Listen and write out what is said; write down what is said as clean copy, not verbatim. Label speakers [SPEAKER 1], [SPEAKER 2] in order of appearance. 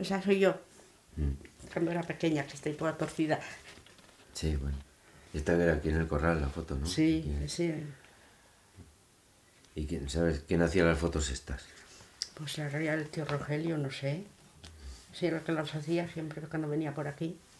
[SPEAKER 1] Esa soy yo. Cuando era pequeña, que estoy toda torcida.
[SPEAKER 2] Sí, bueno. Esta era aquí en el corral, la foto, ¿no?
[SPEAKER 1] Sí, sí.
[SPEAKER 2] ¿Y sabes quién hacía las fotos estas?
[SPEAKER 1] Pues la realidad el tío Rogelio, no sé. Sí, era el que las hacía siempre cuando venía por aquí.